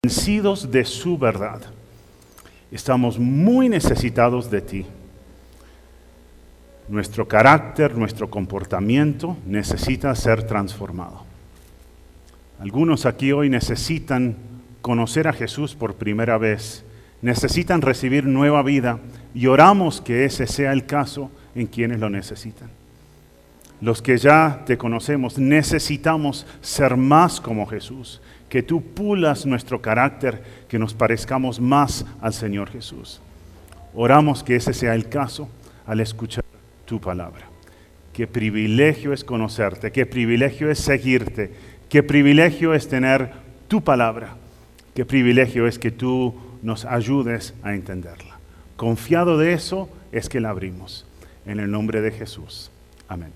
convencidos de su verdad. Estamos muy necesitados de ti. Nuestro carácter, nuestro comportamiento necesita ser transformado. Algunos aquí hoy necesitan conocer a Jesús por primera vez, necesitan recibir nueva vida y oramos que ese sea el caso en quienes lo necesitan. Los que ya te conocemos necesitamos ser más como Jesús, que tú pulas nuestro carácter, que nos parezcamos más al Señor Jesús. Oramos que ese sea el caso al escuchar tu palabra. Qué privilegio es conocerte, qué privilegio es seguirte, qué privilegio es tener tu palabra, qué privilegio es que tú nos ayudes a entenderla. Confiado de eso es que la abrimos. En el nombre de Jesús. Amén.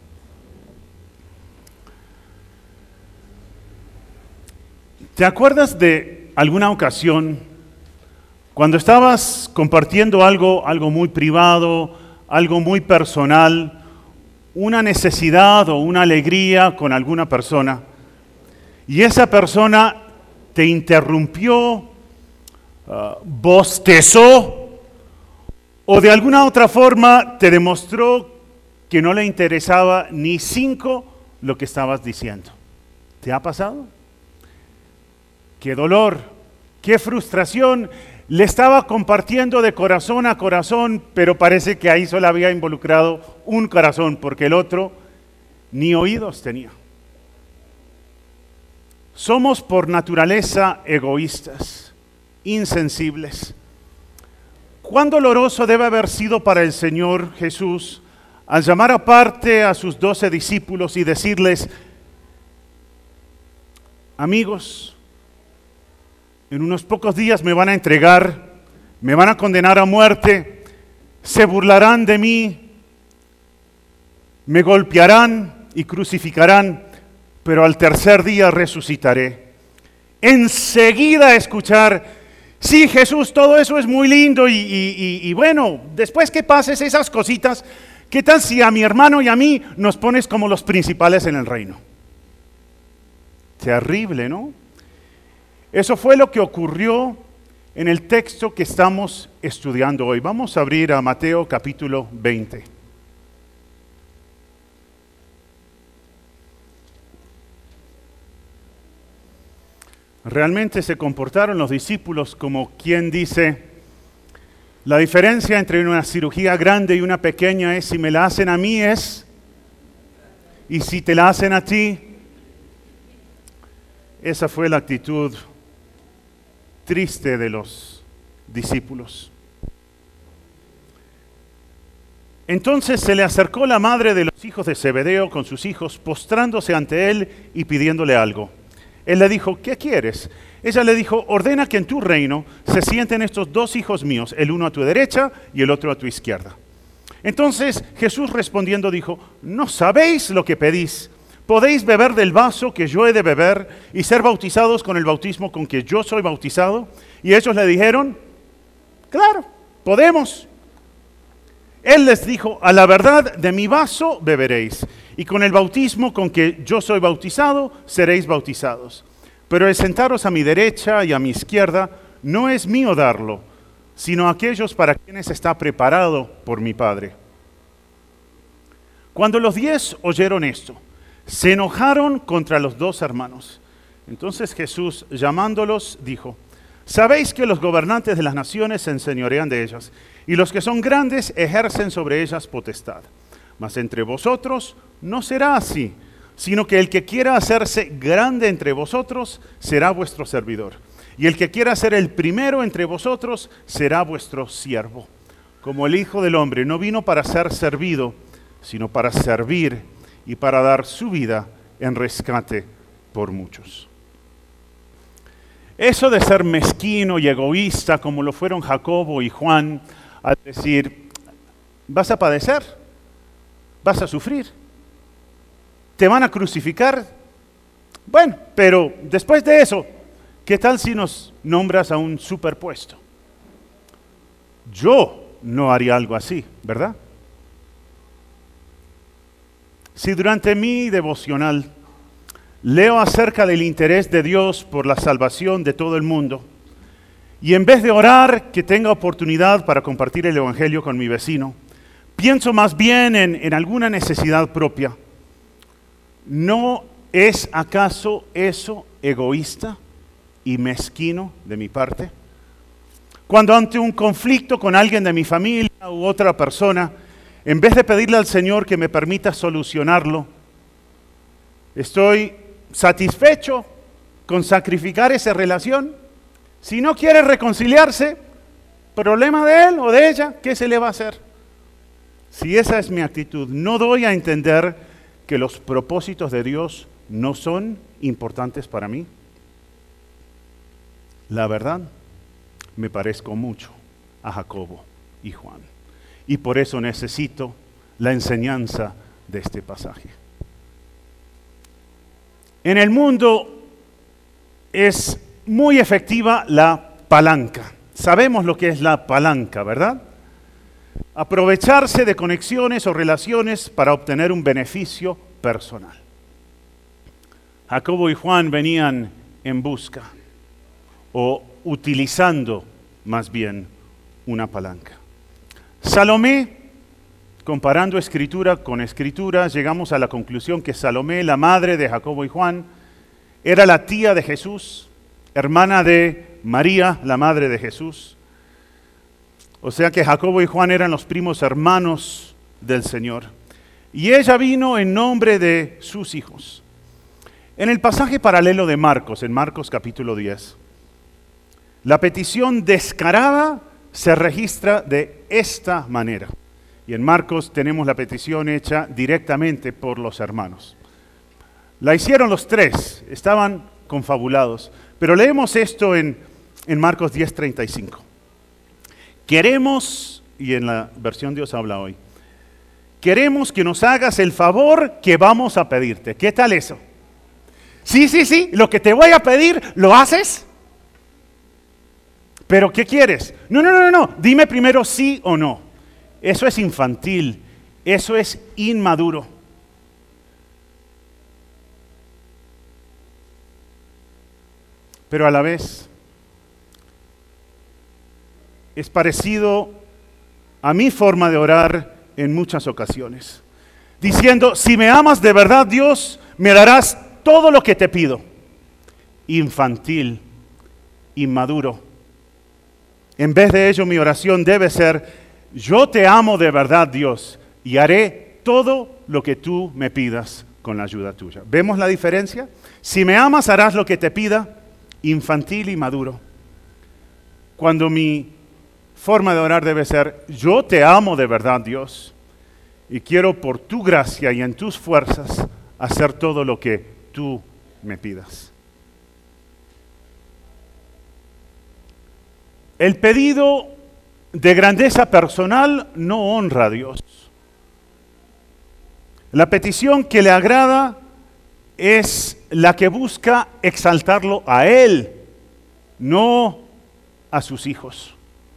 ¿Te acuerdas de alguna ocasión cuando estabas compartiendo algo muy privado, algo muy personal, una necesidad o una alegría con alguna persona, y esa persona te interrumpió, bostezó, o de alguna otra forma te demostró que no le interesaba ni 5 lo que estabas diciendo? ¿Te ha pasado? ¡Qué dolor! ¡Qué frustración! Le estaba compartiendo de corazón a corazón, pero parece que ahí solo había involucrado un corazón, porque el otro ni oídos tenía. Somos por naturaleza egoístas, insensibles. ¿Cuán doloroso debe haber sido para el Señor Jesús al llamar aparte a sus 12 discípulos y decirles: amigos, en unos pocos días me van a entregar, me van a condenar a muerte, se burlarán de mí, me golpearán y crucificarán, pero al tercer día resucitaré. Enseguida escuchar: sí, Jesús, todo eso es muy lindo y bueno, después que pases esas cositas, ¿qué tal si a mi hermano y a mí nos pones como los principales en el reino? Terrible, ¿no? Eso fue lo que ocurrió en el texto que estamos estudiando hoy. Vamos a abrir a Mateo capítulo 20. Realmente se comportaron los discípulos como quien dice: la diferencia entre una cirugía grande y una pequeña es si me la hacen a mí y si te la hacen a ti. Esa fue la actitud triste de los discípulos. Entonces se le acercó la madre de los hijos de Zebedeo con sus hijos, postrándose ante él y pidiéndole algo. Él le dijo: ¿qué quieres? Ella le dijo: ordena que en tu reino se sienten estos 2 hijos míos, el uno a tu derecha y el otro a tu izquierda. Entonces Jesús respondiendo dijo: ¿no sabéis lo que pedís? ¿Podéis beber del vaso que yo he de beber y ser bautizados con el bautismo con que yo soy bautizado? Y ellos le dijeron: claro, podemos. Él les dijo: a la verdad de mi vaso beberéis, y con el bautismo con que yo soy bautizado seréis bautizados. Pero el sentaros a mi derecha y a mi izquierda no es mío darlo, sino aquellos para quienes está preparado por mi Padre. Cuando los 10 oyeron esto, se enojaron contra los 2 hermanos. Entonces Jesús, llamándolos, dijo: sabéis que los gobernantes de las naciones se enseñorean de ellas, y los que son grandes ejercen sobre ellas potestad. Mas entre vosotros no será así, sino que el que quiera hacerse grande entre vosotros será vuestro servidor, y el que quiera ser el primero entre vosotros será vuestro siervo. Como el Hijo del Hombre no vino para ser servido, sino para servir y para dar su vida en rescate por muchos. Eso de ser mezquino y egoísta, como lo fueron Jacobo y Juan, al decir: vas a padecer, vas a sufrir, te van a crucificar. Bueno, pero después de eso, ¿qué tal si nos nombras a un superpuesto? Yo no haría algo así, ¿verdad? Si durante mi devocional leo acerca del interés de Dios por la salvación de todo el mundo, Y en vez de orar que tenga oportunidad para compartir el Evangelio con mi vecino, pienso más bien en alguna necesidad propia. ¿No es acaso eso egoísta y mezquino de mi parte? Cuando ante un conflicto con alguien de mi familia u otra persona, en vez de pedirle al Señor que me permita solucionarlo, estoy satisfecho con sacrificar esa relación. Si no quiere reconciliarse, problema de él o de ella, ¿qué se le va a hacer? Si esa es mi actitud, no doy a entender que los propósitos de Dios no son importantes para mí. La verdad, me parezco mucho a Jacobo y Juan. Y por eso necesito la enseñanza de este pasaje. En el mundo es muy efectiva la palanca. Sabemos lo que es la palanca, ¿verdad? Aprovecharse de conexiones o relaciones para obtener un beneficio personal. Jacobo y Juan venían en busca o utilizando más bien una palanca. Salomé, comparando escritura con escritura, llegamos a la conclusión que Salomé, la madre de Jacobo y Juan, era la tía de Jesús, hermana de María, la madre de Jesús. O sea que Jacobo y Juan eran los primos hermanos del Señor. Y ella vino en nombre de sus hijos. En el pasaje paralelo de Marcos, en Marcos capítulo 10, la petición descarada se registra de esta manera. Y en Marcos tenemos la petición hecha directamente por los hermanos. La hicieron los tres, estaban confabulados. Pero leemos esto en Marcos 10:35. Queremos, y en la versión Dios habla hoy, queremos que nos hagas el favor que vamos a pedirte. ¿Qué tal eso? Sí, lo que te voy a pedir, ¿lo haces? ¿Pero qué quieres? No, dime primero sí o no. Eso es infantil, eso es inmaduro. Pero a la vez es parecido a mi forma de orar en muchas ocasiones, diciendo, si me amas de verdad, Dios, me darás todo lo que te pido. Infantil, inmaduro. En vez de ello, mi oración debe ser, yo te amo de verdad, Dios, y haré todo lo que tú me pidas con la ayuda tuya. ¿Vemos la diferencia? Si me amas, harás lo que te pida. Infantil y maduro. Cuando mi forma de orar debe ser, yo te amo de verdad, Dios, y quiero por tu gracia y en tus fuerzas hacer todo lo que tú me pidas. El pedido de grandeza personal no honra a Dios. La petición que le agrada es la que busca exaltarlo a Él, no a sus hijos.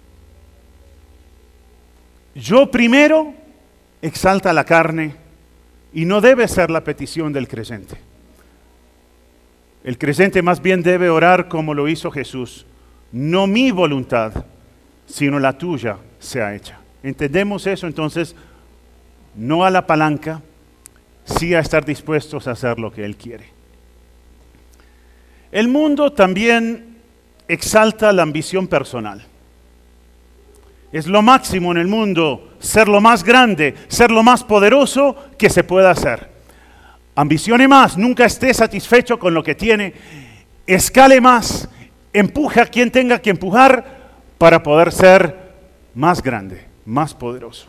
Yo primero exalta la carne y no debe ser la petición del creyente. El creyente más bien debe orar como lo hizo Jesús. No mi voluntad, sino la tuya sea hecha. ¿Entendemos eso? Entonces, no a la palanca, sí a estar dispuestos a hacer lo que Él quiere. El mundo también exalta la ambición personal. Es lo máximo en el mundo, ser lo más grande, ser lo más poderoso que se pueda hacer. Ambicione más, nunca esté satisfecho con lo que tiene, escale más, empuja a quien tenga que empujar para poder ser más grande, más poderoso.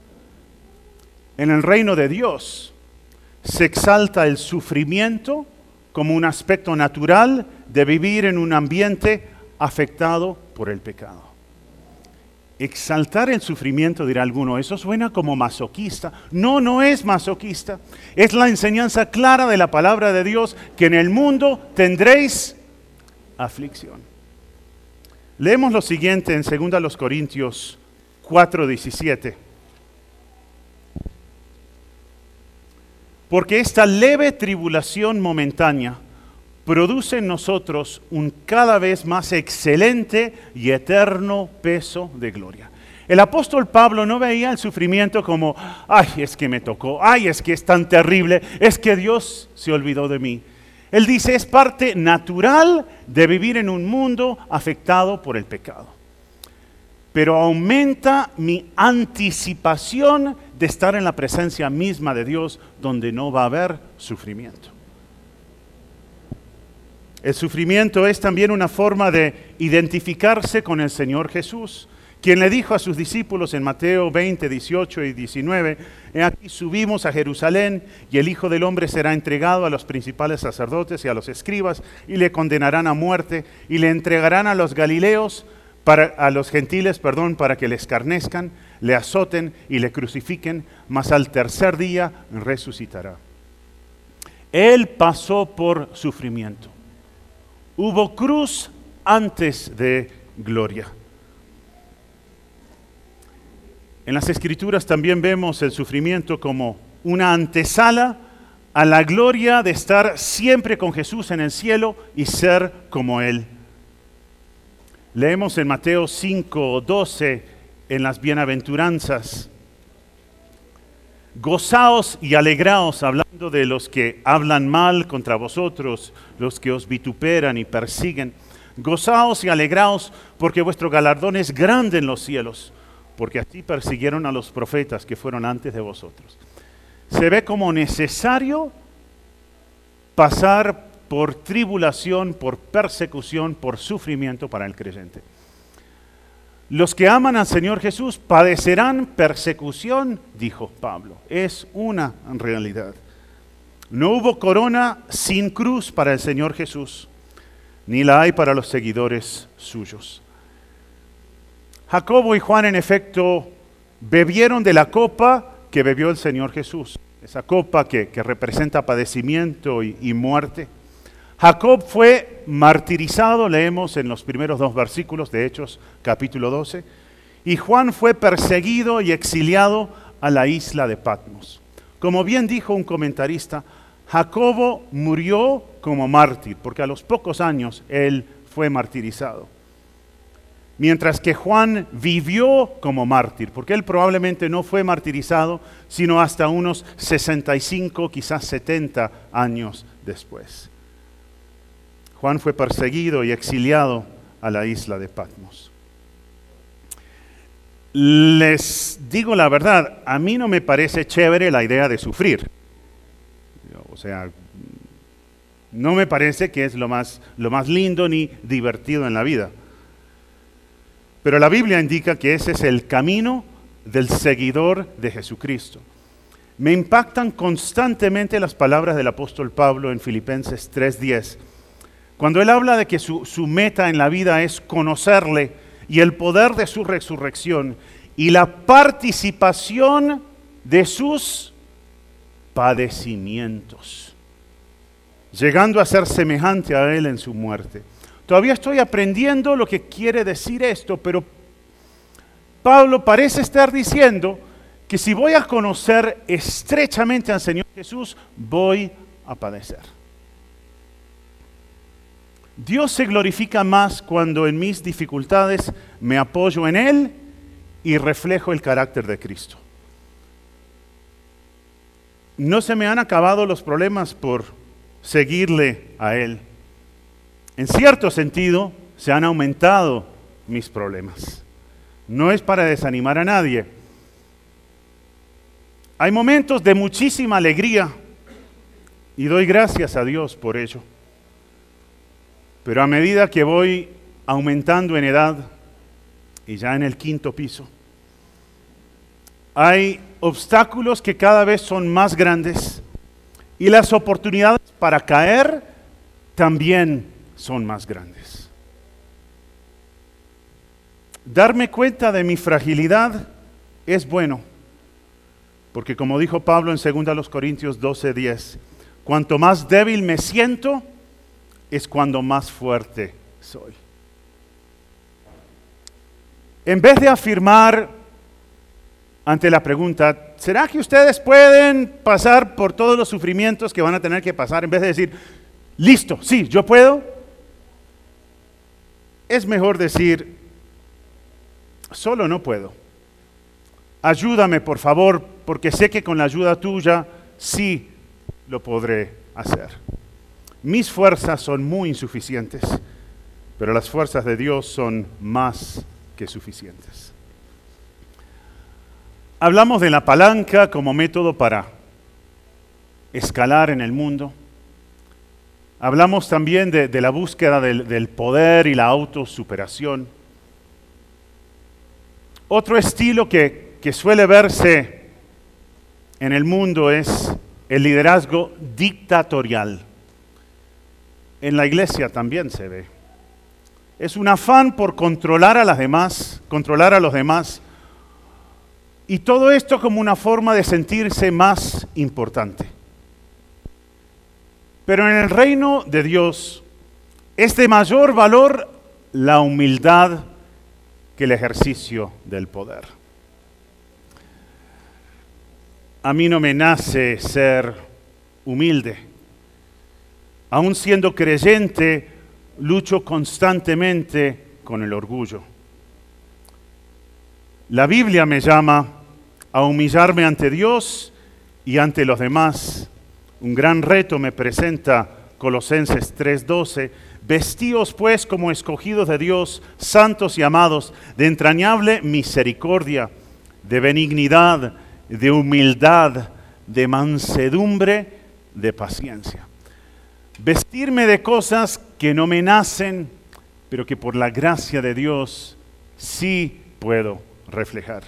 En el reino de Dios se exalta el sufrimiento como un aspecto natural de vivir en un ambiente afectado por el pecado. Exaltar el sufrimiento, dirá alguno, eso suena como masoquista. No, no es masoquista. Es la enseñanza clara de la palabra de Dios que en el mundo tendréis aflicción. Leemos lo siguiente en 2 Corintios 4:17. Porque esta leve tribulación momentánea produce en nosotros un cada vez más excelente y eterno peso de gloria. El apóstol Pablo no veía el sufrimiento como, ay, es que me tocó, ay, es que es tan terrible, es que Dios se olvidó de mí. Él dice, es parte natural de vivir en un mundo afectado por el pecado. Pero aumenta mi anticipación de estar en la presencia misma de Dios, donde no va a haber sufrimiento. El sufrimiento es también una forma de identificarse con el Señor Jesús, quien le dijo a sus discípulos en Mateo 20, 18 y 19, «He aquí subimos a Jerusalén, y el Hijo del Hombre será entregado a los principales sacerdotes y a los escribas, y le condenarán a muerte, y le entregarán a los galileos, a los gentiles, para que le escarnezcan, le azoten y le crucifiquen, mas al tercer día resucitará». Él pasó por sufrimiento. Hubo cruz antes de gloria. En las Escrituras también vemos el sufrimiento como una antesala a la gloria de estar siempre con Jesús en el cielo y ser como Él. Leemos en Mateo 5, 12, en las bienaventuranzas: «Gozaos y alegraos», hablando de los que hablan mal contra vosotros, los que os vituperan y persiguen. «Gozaos y alegraos, porque vuestro galardón es grande en los cielos, porque así persiguieron a los profetas que fueron antes de vosotros». Se ve como necesario pasar por tribulación, por persecución, por sufrimiento para el creyente. Los que aman al Señor Jesús padecerán persecución, dijo Pablo. Es una realidad. No hubo corona sin cruz para el Señor Jesús, ni la hay para los seguidores suyos. Jacobo y Juan, en efecto, bebieron de la copa que bebió el Señor Jesús, esa copa que representa padecimiento y muerte. Jacob fue martirizado, leemos en los primeros 2 versículos de Hechos capítulo 12, y Juan fue perseguido y exiliado a la isla de Patmos. Como bien dijo un comentarista, Jacobo murió como mártir, porque a los pocos años él fue martirizado. Mientras que Juan vivió como mártir, porque él probablemente no fue martirizado, sino hasta unos 65, quizás 70 años después. Juan fue perseguido y exiliado a la isla de Patmos. Les digo la verdad, a mí no me parece chévere la idea de sufrir. O sea, no me parece que es lo más lindo ni divertido en la vida. Pero la Biblia indica que ese es el camino del seguidor de Jesucristo. Me impactan constantemente las palabras del apóstol Pablo en Filipenses 3:10, cuando él habla de que su meta en la vida es conocerle y el poder de su resurrección y la participación de sus padecimientos, llegando a ser semejante a él en su muerte. Todavía estoy aprendiendo lo que quiere decir esto, pero Pablo parece estar diciendo que si voy a conocer estrechamente al Señor Jesús, voy a padecer. Dios se glorifica más cuando en mis dificultades me apoyo en Él y reflejo el carácter de Cristo. No se me han acabado los problemas por seguirle a Él. En cierto sentido, se han aumentado mis problemas. No es para desanimar a nadie. Hay momentos de muchísima alegría y doy gracias a Dios por ello. Pero a medida que voy aumentando en edad y ya en el 5º piso, hay obstáculos que cada vez son más grandes y las oportunidades para caer también son más grandes. Darme cuenta de mi fragilidad es bueno, porque como dijo Pablo en 2 Corintios 12:10, cuanto más débil me siento, es cuando más fuerte soy. En vez de afirmar ante la pregunta, ¿será que ustedes pueden pasar por todos los sufrimientos que van a tener que pasar? En vez de decir, listo, sí, yo puedo. Es mejor decir, solo no puedo. Ayúdame, por favor, porque sé que con la ayuda tuya sí lo podré hacer. Mis fuerzas son muy insuficientes, pero las fuerzas de Dios son más que suficientes. Hablamos de la palanca como método para escalar en el mundo. Hablamos también de la búsqueda del poder y la autosuperación. Otro estilo que suele verse en el mundo es el liderazgo dictatorial. En la iglesia también se ve. Es un afán por controlar a los demás, y todo esto como una forma de sentirse más importante. Pero en el reino de Dios es de mayor valor la humildad que el ejercicio del poder. A mí no me nace ser humilde. Aún siendo creyente, lucho constantemente con el orgullo. La Biblia me llama a humillarme ante Dios y ante los demás. Un gran reto me presenta Colosenses 3:12. Vestíos pues como escogidos de Dios, santos y amados, de entrañable misericordia, de benignidad, de humildad, de mansedumbre, de paciencia. Vestirme de cosas que no me nacen, pero que por la gracia de Dios sí puedo reflejar.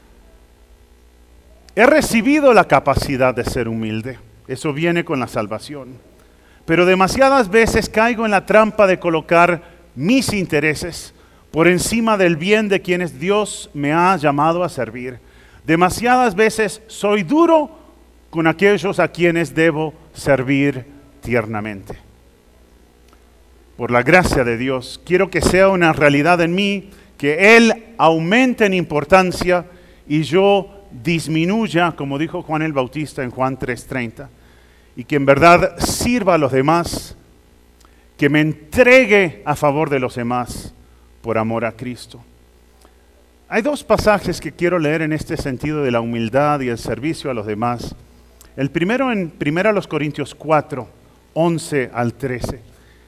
He recibido la capacidad de ser humilde, eso viene con la salvación, pero demasiadas veces caigo en la trampa de colocar mis intereses por encima del bien de quienes Dios me ha llamado a servir. Demasiadas veces soy duro con aquellos a quienes debo servir tiernamente. Por la gracia de Dios, quiero que sea una realidad en mí, que Él aumente en importancia y yo disminuya, como dijo Juan el Bautista en Juan 3:30, y que en verdad sirva a los demás, que me entregue a favor de los demás por amor a Cristo. Hay dos pasajes que quiero leer en este sentido de la humildad y el servicio a los demás. El primero en 1 Corintios 4, 11 al 13.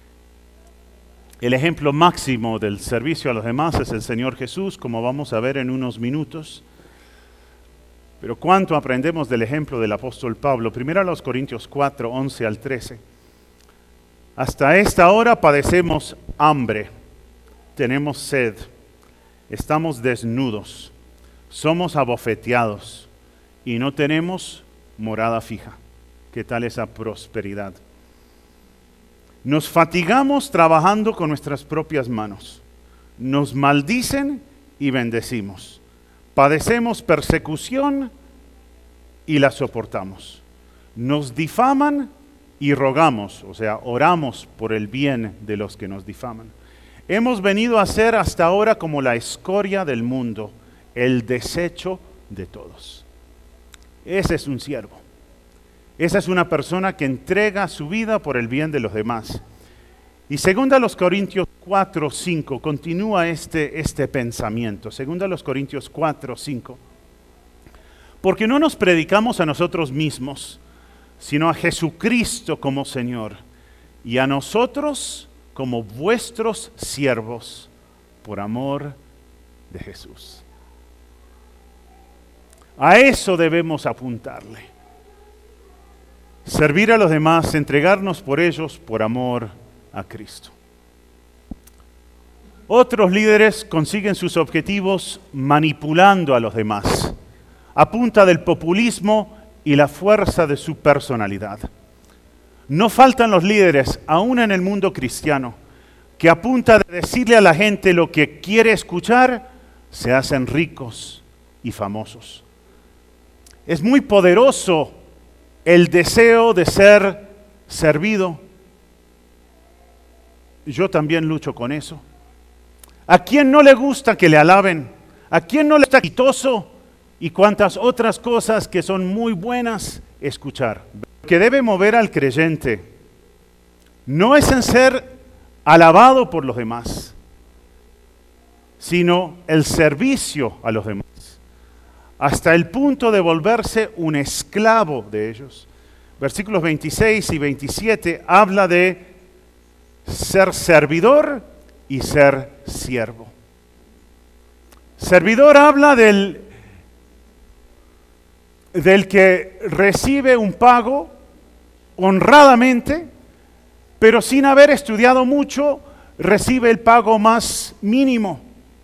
El ejemplo máximo del servicio a los demás es el Señor Jesús, como vamos a ver en unos minutos. Pero ¿cuánto aprendemos del ejemplo del apóstol Pablo? 1 Corintios 4, 11 al 13. Hasta esta hora padecemos hambre, tenemos sed, estamos desnudos, somos abofeteados y no tenemos morada fija. ¿Qué tal esa prosperidad? Nos fatigamos trabajando con nuestras propias manos. Nos maldicen y bendecimos. Padecemos persecución y la soportamos. Nos difaman y rogamos, o sea, oramos por el bien de los que nos difaman. Hemos venido a ser hasta ahora como la escoria del mundo, el desecho de todos. Ese es un siervo. Esa es una persona que entrega su vida por el bien de los demás. Y 2 Corintios 4, 5 continúa este pensamiento. 2 Corintios 4, 5. Porque no nos predicamos a nosotros mismos, sino a Jesucristo como Señor, y a nosotros como vuestros siervos, por amor de Jesús. A eso debemos apuntarle. Servir a los demás, entregarnos por ellos por amor a Cristo. Otros líderes consiguen sus objetivos manipulando a los demás, a punta del populismo y la fuerza de su personalidad. No faltan los líderes, aún en el mundo cristiano, que a punta de decirle a la gente lo que quiere escuchar, se hacen ricos y famosos. Es muy poderoso el deseo de ser servido. Yo también lucho con eso. ¿A quién no le gusta que le alaben? ¿A quién no le está exitoso? Y cuantas otras cosas que son muy buenas escuchar. Lo que debe mover al creyente no es en ser alabado por los demás, sino el servicio a los demás, hasta el punto de volverse un esclavo de ellos. Versículos 26 y 27 habla de ser servidor y ser siervo. Servidor habla del que recibe un pago honradamente, pero sin haber estudiado mucho, recibe el pago más mínimo.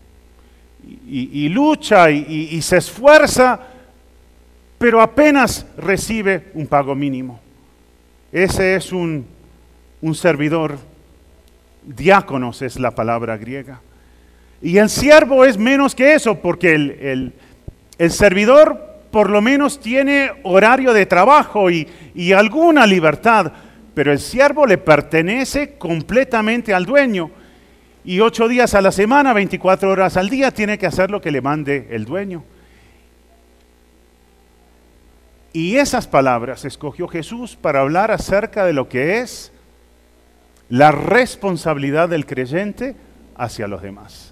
Y lucha y se esfuerza, pero apenas recibe un pago mínimo. Ese es un servidor. Diáconos es la palabra griega. Y el siervo es menos que eso, porque el servidor por lo menos tiene horario de trabajo y alguna libertad, pero el siervo le pertenece completamente al dueño. Y 8 días a la semana, 24 horas al día, tiene que hacer lo que le mande el dueño. Y esas palabras escogió Jesús para hablar acerca de lo que es la responsabilidad del creyente hacia los demás.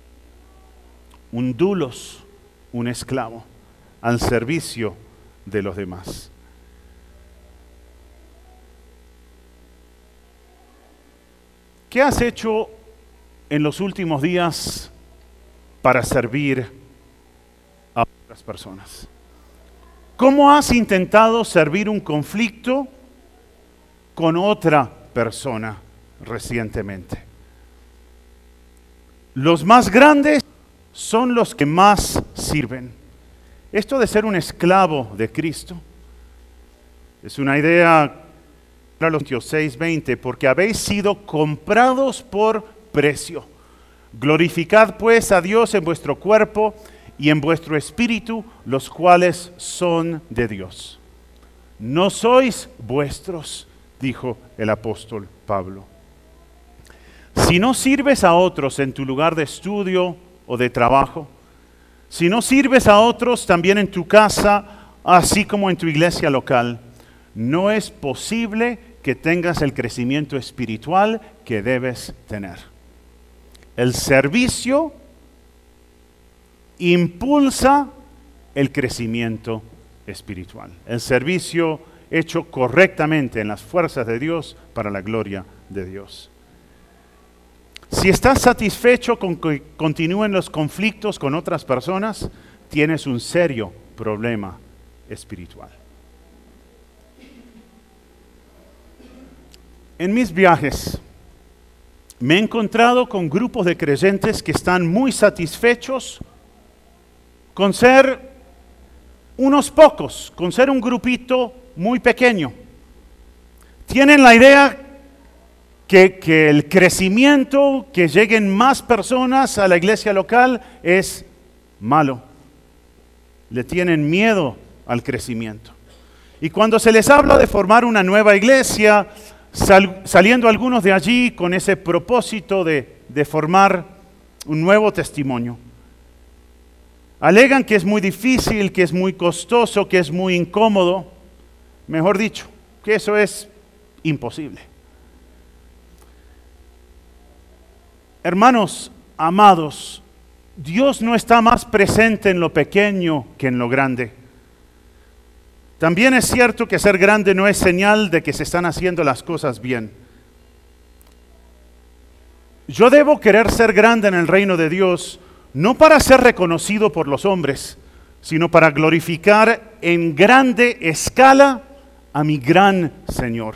Un doulos, un esclavo, al servicio de los demás. ¿Qué has hecho en los últimos días para servir a otras personas? ¿Cómo has intentado servir un conflicto con otra persona recientemente? Los más grandes son los que más sirven. Esto de ser un esclavo de Cristo es una idea para los Corintios 6:20, porque habéis sido comprados por precio. Glorificad pues a Dios en vuestro cuerpo y en vuestro espíritu, los cuales son de Dios. No sois vuestros, dijo el apóstol Pablo. Si no sirves a otros en tu lugar de estudio o de trabajo, si no sirves a otros también en tu casa, así como en tu iglesia local, no es posible que tengas el crecimiento espiritual que debes tener. El servicio impulsa el crecimiento espiritual. El servicio hecho correctamente en las fuerzas de Dios para la gloria de Dios. Si estás satisfecho con que continúen los conflictos con otras personas, tienes un serio problema espiritual. En mis viajes me he encontrado con grupos de creyentes que están muy satisfechos con ser unos pocos, con ser un grupito muy pequeño. Tienen la idea que el crecimiento, que lleguen más personas a la iglesia local es malo. Le tienen miedo al crecimiento. Y cuando se les habla de formar una nueva iglesia, saliendo algunos de allí con ese propósito de formar un nuevo testimonio, alegan que es muy difícil, que es muy costoso, que es muy incómodo. Mejor dicho, que eso es imposible. Hermanos amados, Dios no está más presente en lo pequeño que en lo grande. También es cierto que ser grande no es señal de que se están haciendo las cosas bien. Yo debo querer ser grande en el reino de Dios, no para ser reconocido por los hombres, sino para glorificar en grande escala a mi gran Señor.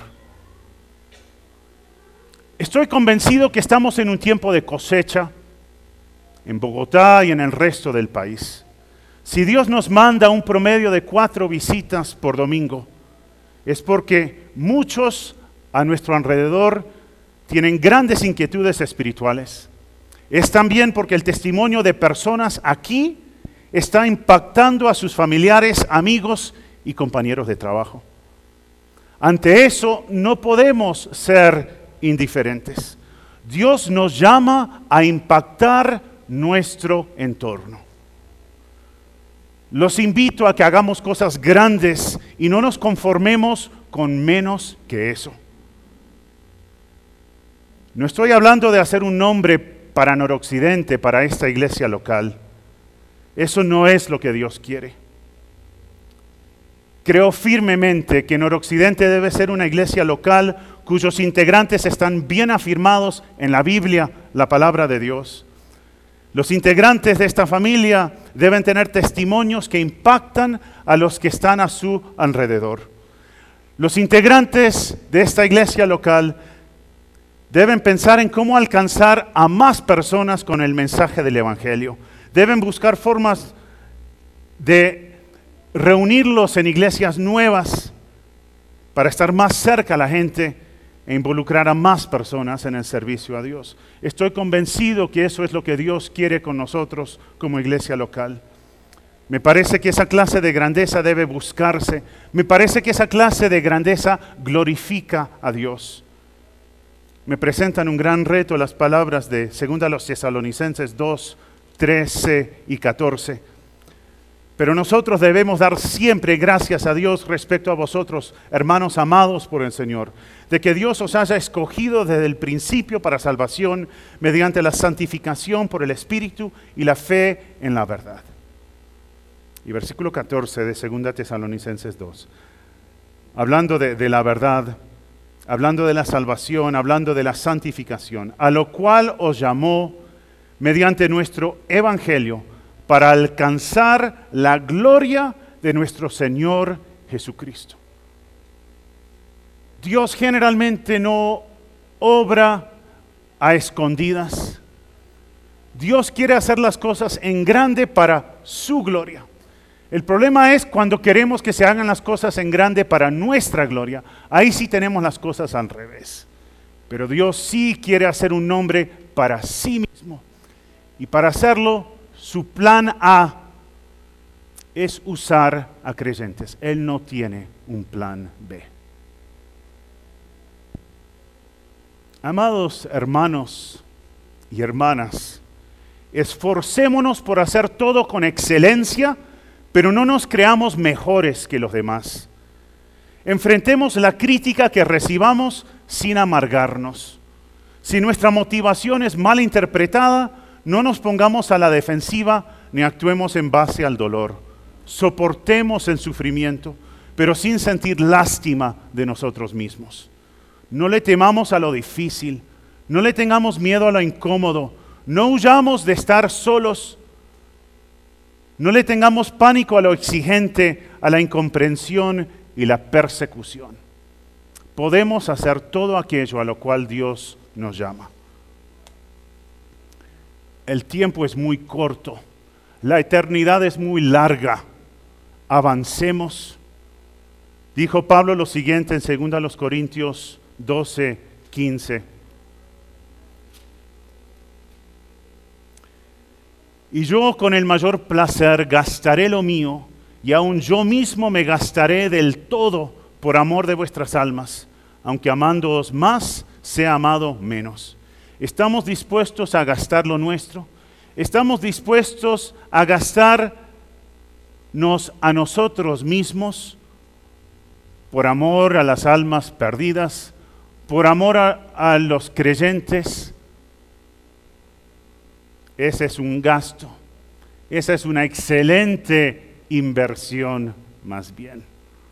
Estoy convencido que estamos en un tiempo de cosecha en Bogotá y en el resto del país. Si Dios nos manda un promedio de 4 visitas por domingo, es porque muchos a nuestro alrededor tienen grandes inquietudes espirituales. Es también porque el testimonio de personas aquí está impactando a sus familiares, amigos y compañeros de trabajo. Ante eso no podemos ser indiferentes. Dios nos llama a impactar nuestro entorno. Los invito a que hagamos cosas grandes y no nos conformemos con menos que eso. No estoy hablando de hacer un nombre para Noroccidente, para esta iglesia local. Eso no es lo que Dios quiere. Creo firmemente que Noroccidente debe ser una iglesia local cuyos integrantes están bien afirmados en la Biblia, la palabra de Dios. Los integrantes de esta familia deben tener testimonios que impactan a los que están a su alrededor. Los integrantes de esta iglesia local deben pensar en cómo alcanzar a más personas con el mensaje del Evangelio. Deben buscar formas de reunirlos en iglesias nuevas para estar más cerca a la gente e involucrar a más personas en el servicio a Dios. Estoy convencido que eso es lo que Dios quiere con nosotros como iglesia local. Me parece que esa clase de grandeza debe buscarse. Me parece que esa clase de grandeza glorifica a Dios. Me presentan un gran reto las palabras de 2 Tesalonicenses 2, 13 y 14. Pero nosotros debemos dar siempre gracias a Dios respecto a vosotros, hermanos amados por el Señor, de que Dios os haya escogido desde el principio para salvación mediante la santificación por el Espíritu y la fe en la verdad. Y versículo 14 de 2 Tesalonicenses 2. Hablando de la verdad, hablando de la salvación, hablando de la santificación, a lo cual os llamó mediante nuestro Evangelio, para alcanzar la gloria de nuestro Señor Jesucristo. Dios generalmente no obra a escondidas. Dios quiere hacer las cosas en grande para su gloria. El problema es cuando queremos que se hagan las cosas en grande para nuestra gloria. Ahí sí tenemos las cosas al revés. Pero Dios sí quiere hacer un nombre para sí mismo. Y para hacerlo, su plan A es usar a creyentes. Él no tiene un plan B. Amados hermanos y hermanas, esforcémonos por hacer todo con excelencia, pero no nos creamos mejores que los demás. Enfrentemos la crítica que recibamos sin amargarnos. Si nuestra motivación es mal interpretada, no nos pongamos a la defensiva ni actuemos en base al dolor. Soportemos el sufrimiento, pero sin sentir lástima de nosotros mismos. No le temamos a lo difícil, no le tengamos miedo a lo incómodo, no huyamos de estar solos, no le tengamos pánico a lo exigente, a la incomprensión y la persecución. Podemos hacer todo aquello a lo cual Dios nos llama. El tiempo es muy corto, la eternidad es muy larga. Avancemos. Dijo Pablo lo siguiente en 2 Corintios 12, 15. Y yo con el mayor placer gastaré lo mío, y aun yo mismo me gastaré del todo por amor de vuestras almas, aunque amándoos más, sea amado menos. ¿Estamos dispuestos a gastar lo nuestro? ¿Estamos dispuestos a gastarnos a nosotros mismos por amor a las almas perdidas, por amor a los creyentes? Ese es un gasto, esa es una excelente inversión más bien.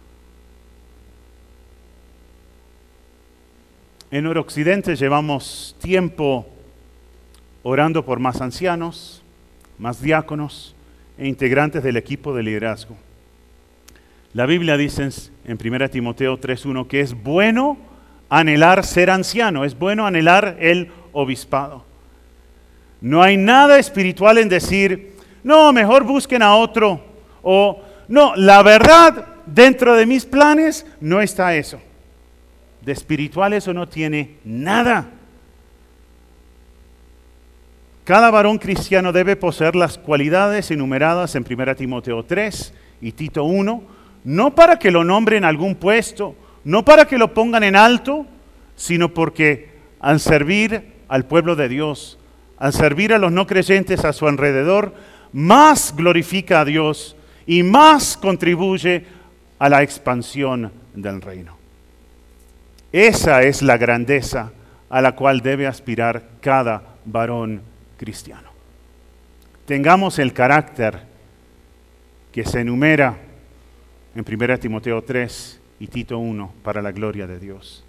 En Noroccidente llevamos tiempo orando por más ancianos, más diáconos e integrantes del equipo de liderazgo. La Biblia dice en 1 Timoteo 3:1 que es bueno anhelar ser anciano, es bueno anhelar el obispado. No hay nada espiritual en decir, no, mejor busquen a otro, o no, la verdad, dentro de mis planes no está eso. De espiritual eso no tiene nada. Cada varón cristiano debe poseer las cualidades enumeradas en 1 Timoteo 3 y Tito 1, no para que lo nombren a algún puesto, no para que lo pongan en alto, sino porque al servir al pueblo de Dios, al servir a los no creyentes a su alrededor, más glorifica a Dios y más contribuye a la expansión del reino. Esa es la grandeza a la cual debe aspirar cada varón cristiano. Tengamos el carácter que se enumera en 1 Timoteo 3 y Tito 1 para la gloria de Dios.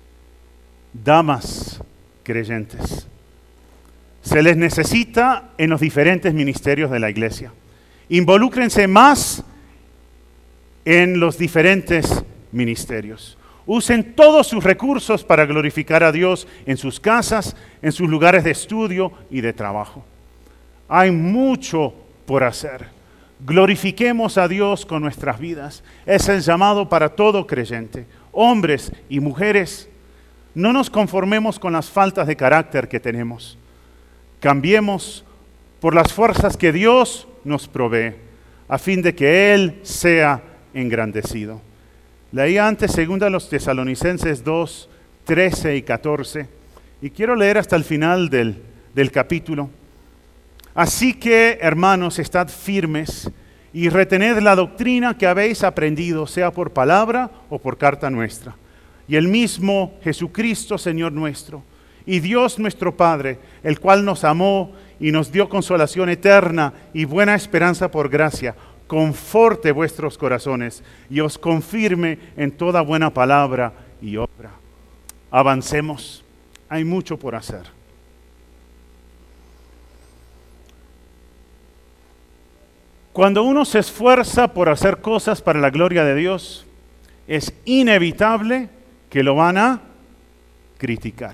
Damas creyentes, se les necesita en los diferentes ministerios de la iglesia. Involúcrense más en los diferentes ministerios. Usen todos sus recursos para glorificar a Dios en sus casas, en sus lugares de estudio y de trabajo. Hay mucho por hacer. Glorifiquemos a Dios con nuestras vidas. Es el llamado para todo creyente. Hombres y mujeres, no nos conformemos con las faltas de carácter que tenemos. Cambiemos por las fuerzas que Dios nos provee, a fin de que Él sea engrandecido. Leí antes 2 Tesalonicenses 2, 13 y 14, y quiero leer hasta el final del capítulo. Así que, hermanos, estad firmes y retened la doctrina que habéis aprendido, sea por palabra o por carta nuestra. Y el mismo Jesucristo, Señor nuestro, y Dios nuestro Padre, el cual nos amó y nos dio consolación eterna y buena esperanza por gracia, conforte vuestros corazones y os confirme en toda buena palabra y obra. Avancemos, hay mucho por hacer. Cuando uno se esfuerza por hacer cosas para la gloria de Dios, es inevitable que lo van a criticar.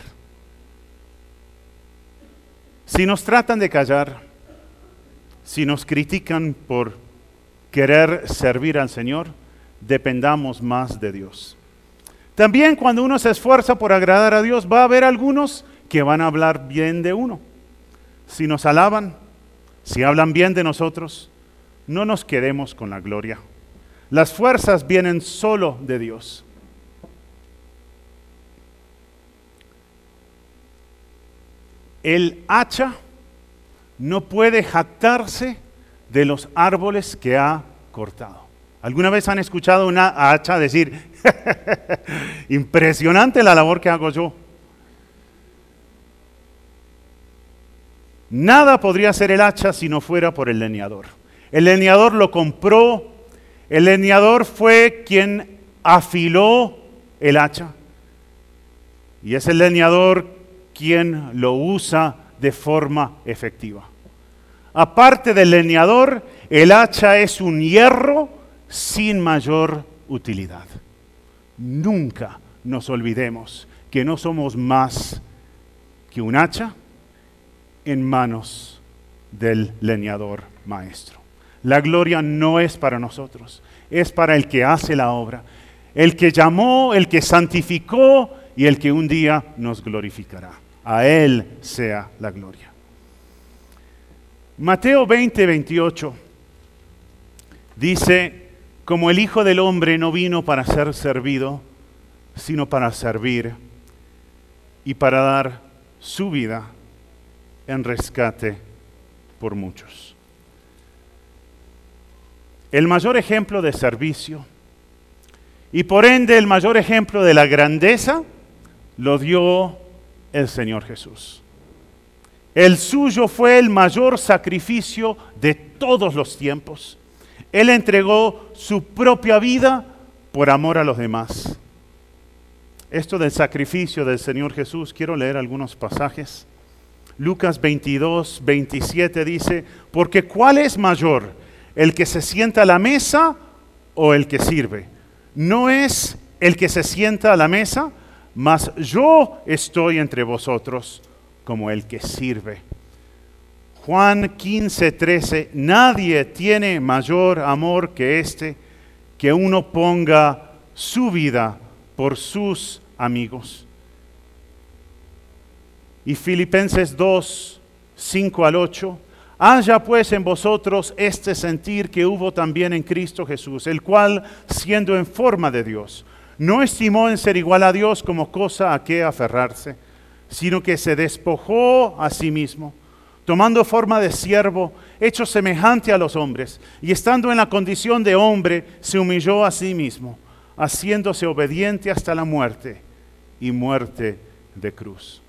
Si nos tratan de callar, si nos critican por querer servir al Señor, dependamos más de Dios. También cuando uno se esfuerza por agradar a Dios, va a haber algunos que van a hablar bien de uno. Si nos alaban, si hablan bien de nosotros, no nos quedemos con la gloria. Las fuerzas vienen solo de Dios. El hacha no puede jactarse de los árboles que ha cortado. ¿Alguna vez han escuchado una hacha decir, impresionante la labor que hago yo? Nada podría ser el hacha si no fuera por el leñador. El leñador lo compró, el leñador fue quien afiló el hacha. Y es el leñador quien lo usa de forma efectiva. Aparte del leñador, el hacha es un hierro sin mayor utilidad. Nunca nos olvidemos que no somos más que un hacha en manos del leñador maestro. La gloria no es para nosotros, es para el que hace la obra, el que llamó, el que santificó y el que un día nos glorificará. A Él sea la gloria. Mateo 20, 28 dice, como el Hijo del Hombre no vino para ser servido, sino para servir y para dar su vida en rescate por muchos. El mayor ejemplo de servicio y por ende el mayor ejemplo de la grandeza lo dio el Señor Jesús. El suyo fue el mayor sacrificio de todos los tiempos. Él entregó su propia vida por amor a los demás. Esto del sacrificio del Señor Jesús, quiero leer algunos pasajes. Lucas 22, 27 dice, porque ¿cuál es mayor, el que se sienta a la mesa o el que sirve? ¿No es el que se sienta a la mesa? Mas yo estoy entre vosotros como el que sirve. Juan 15, 13, nadie tiene mayor amor que este, que uno ponga su vida por sus amigos. Y Filipenses 2, 5 al 8, haya pues en vosotros este sentir que hubo también en Cristo Jesús, el cual, siendo en forma de Dios, no estimó en ser igual a Dios como cosa a que aferrarse, sino que se despojó a sí mismo, tomando forma de siervo, hecho semejante a los hombres, y estando en la condición de hombre, se humilló a sí mismo, haciéndose obediente hasta la muerte, y muerte de cruz.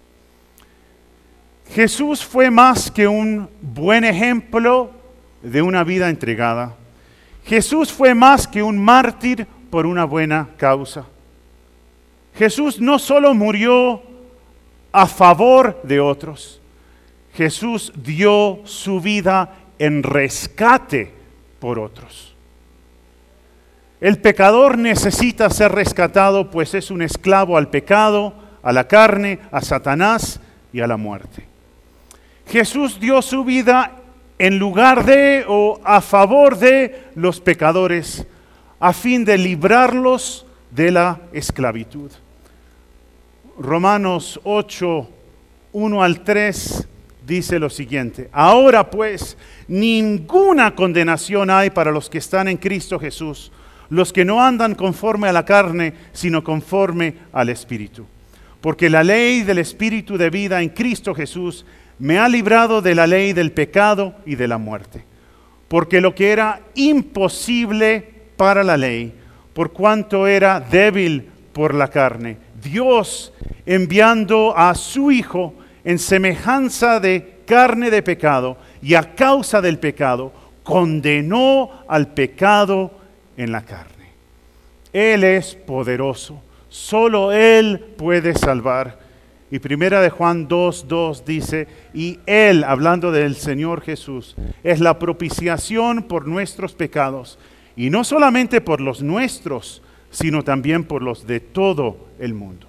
Jesús fue más que un buen ejemplo de una vida entregada. Jesús fue más que un mártir por una buena causa. Jesús no solo murió a favor de otros, Jesús dio su vida en rescate por otros. El pecador necesita ser rescatado, pues es un esclavo al pecado, a la carne, a Satanás y a la muerte. Jesús dio su vida en lugar de o a favor de los pecadores, a fin de librarlos de la esclavitud. Romanos 8, 1 al 3 dice lo siguiente: ahora pues, ninguna condenación hay para los que están en Cristo Jesús, los que no andan conforme a la carne, sino conforme al Espíritu. Porque la ley del Espíritu de vida en Cristo Jesús me ha librado de la ley del pecado y de la muerte. Porque lo que era imposible para la ley, por cuanto era débil por la carne, Dios, enviando a su Hijo en semejanza de carne de pecado y a causa del pecado, condenó al pecado en la carne. Él es poderoso, solo Él puede salvar. Y primera de Juan 2:2 dice, y Él, hablando del Señor Jesús, es la propiciación por nuestros pecados, y no solamente por los nuestros, sino también por los de todo el mundo.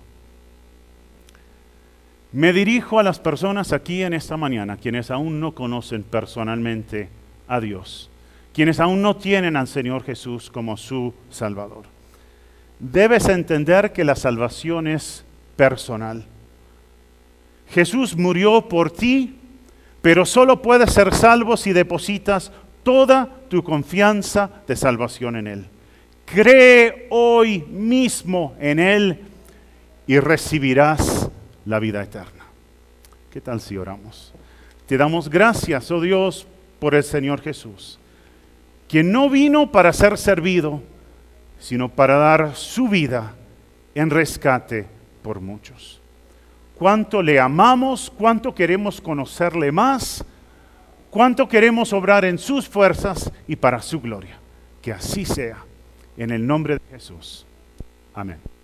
Me dirijo a las personas aquí en esta mañana, quienes aún no conocen personalmente a Dios, quienes aún no tienen al Señor Jesús como su Salvador. Debes entender que la salvación es personal. Jesús murió por ti, pero solo puedes ser salvo si depositas toda tu confianza de salvación en Él. Cree hoy mismo en Él y recibirás la vida eterna. ¿Qué tal si oramos? Te damos gracias, oh Dios, por el Señor Jesús, quien no vino para ser servido, sino para dar su vida en rescate por muchos. Cuánto le amamos, cuánto queremos conocerle más, cuánto queremos obrar en sus fuerzas y para su gloria. Que así sea, en el nombre de Jesús. Amén.